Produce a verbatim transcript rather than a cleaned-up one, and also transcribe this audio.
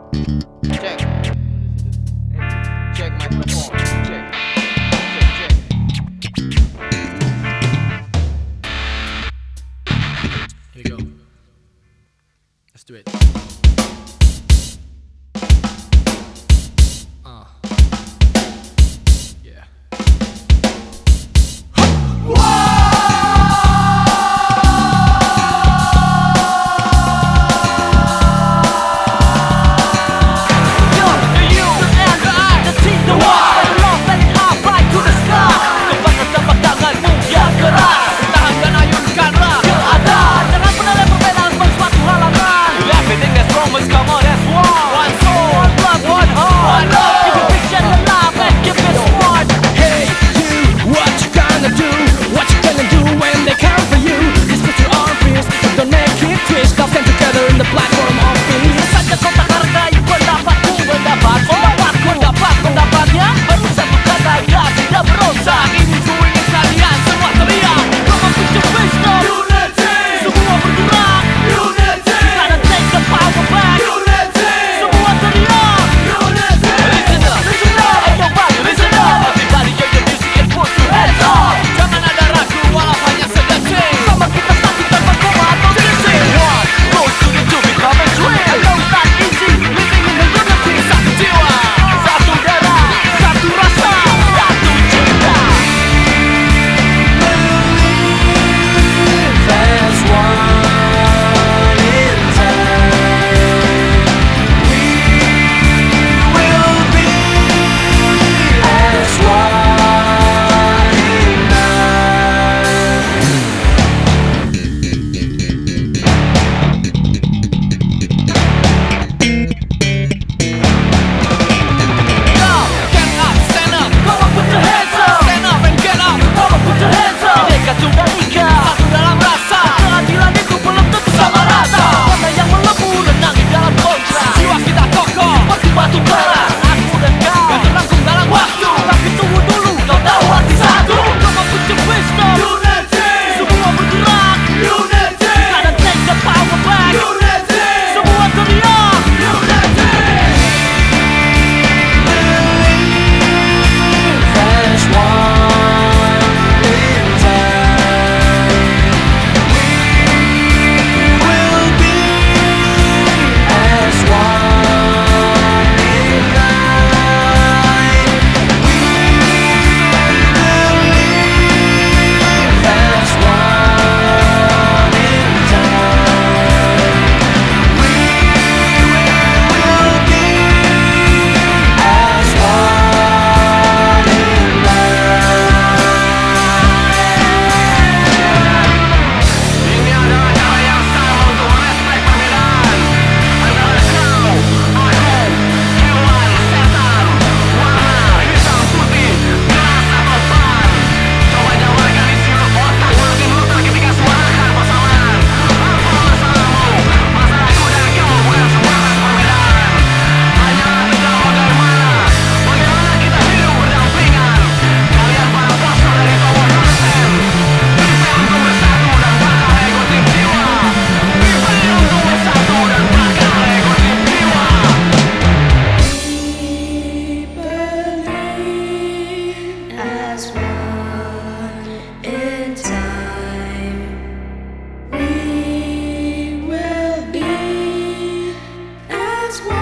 Check. Check microphone. Check. Check, check. Here we go. Let's do it. Uh. Yeah. Come on, that's one. One soul, one blood, one heart. One love. Give it vision and love and give it smart. Hey, you, what you gonna do? What you gonna do when they come for you? Just put your arm fierce, don't make it twist. Now stand together in the platform of peace. Saja kau tak hargai pendapatku, pendapat, pendapatku, pendapat, pendapatnya. Baru satu kata, ya tidak berusaha. Ini ku ingin kalian semua teriak. Come on, put your fist up. Unity. Semua bergerak. Unity. Gotta take the power back. Semua teriak. Listen up, listen up, everybody listen up. Everybody hear the music and put your hands up. Jangan ada ragu walau hanya sedetik. Sama kita statik tanpa koma atau titik. One, goes to the two, become a dream. I know it's not easy, living in the unity. Satu jiwa, satu darah, satu rasa, satu cinta. As one in time, we will be as one in night. Yo, get up, stand up, come on, put your hands up. Stand up and get up, come on, put your hands up. Bineka Tunggal Ika, satu dalam rasa. Keadilan itu belum tentu sama rata. Mana yang melebu renang di dalam kontra. Jiwa kita kokoh, seperti batu keras. Aku dan kau, gak terlangsung dalam waktu. Tapi tunggu dulu, kau tahu arti satu. Come on, put your fist up. Unity. Semua bergerak. Unity. Gotta take the power back. Unity. Semua teriak. Unity. As one in time, we will be as one in night. We will live as one in time. We will be as one in Ini adalah cara yang sama untuk merespek perbedaan antara kau, aku, hewan, setan, warna, hitam, putih, merah sama ban. Coba jabarkan isi otak makin muter ketika suarakan pasangan. Apa masalahmu? Masalahku dan kau bukan sebatas perbedaan. Hanya tinggal bagaimana, bagaimana kita hidup berdampingan. Kalian para pastor dari tower dosen, mimpi untuk bersatu dan bakal ego tim jiwa. Mimpi untuk bersatu dan bakal ego tim jiwa. As one in time, we will be as one.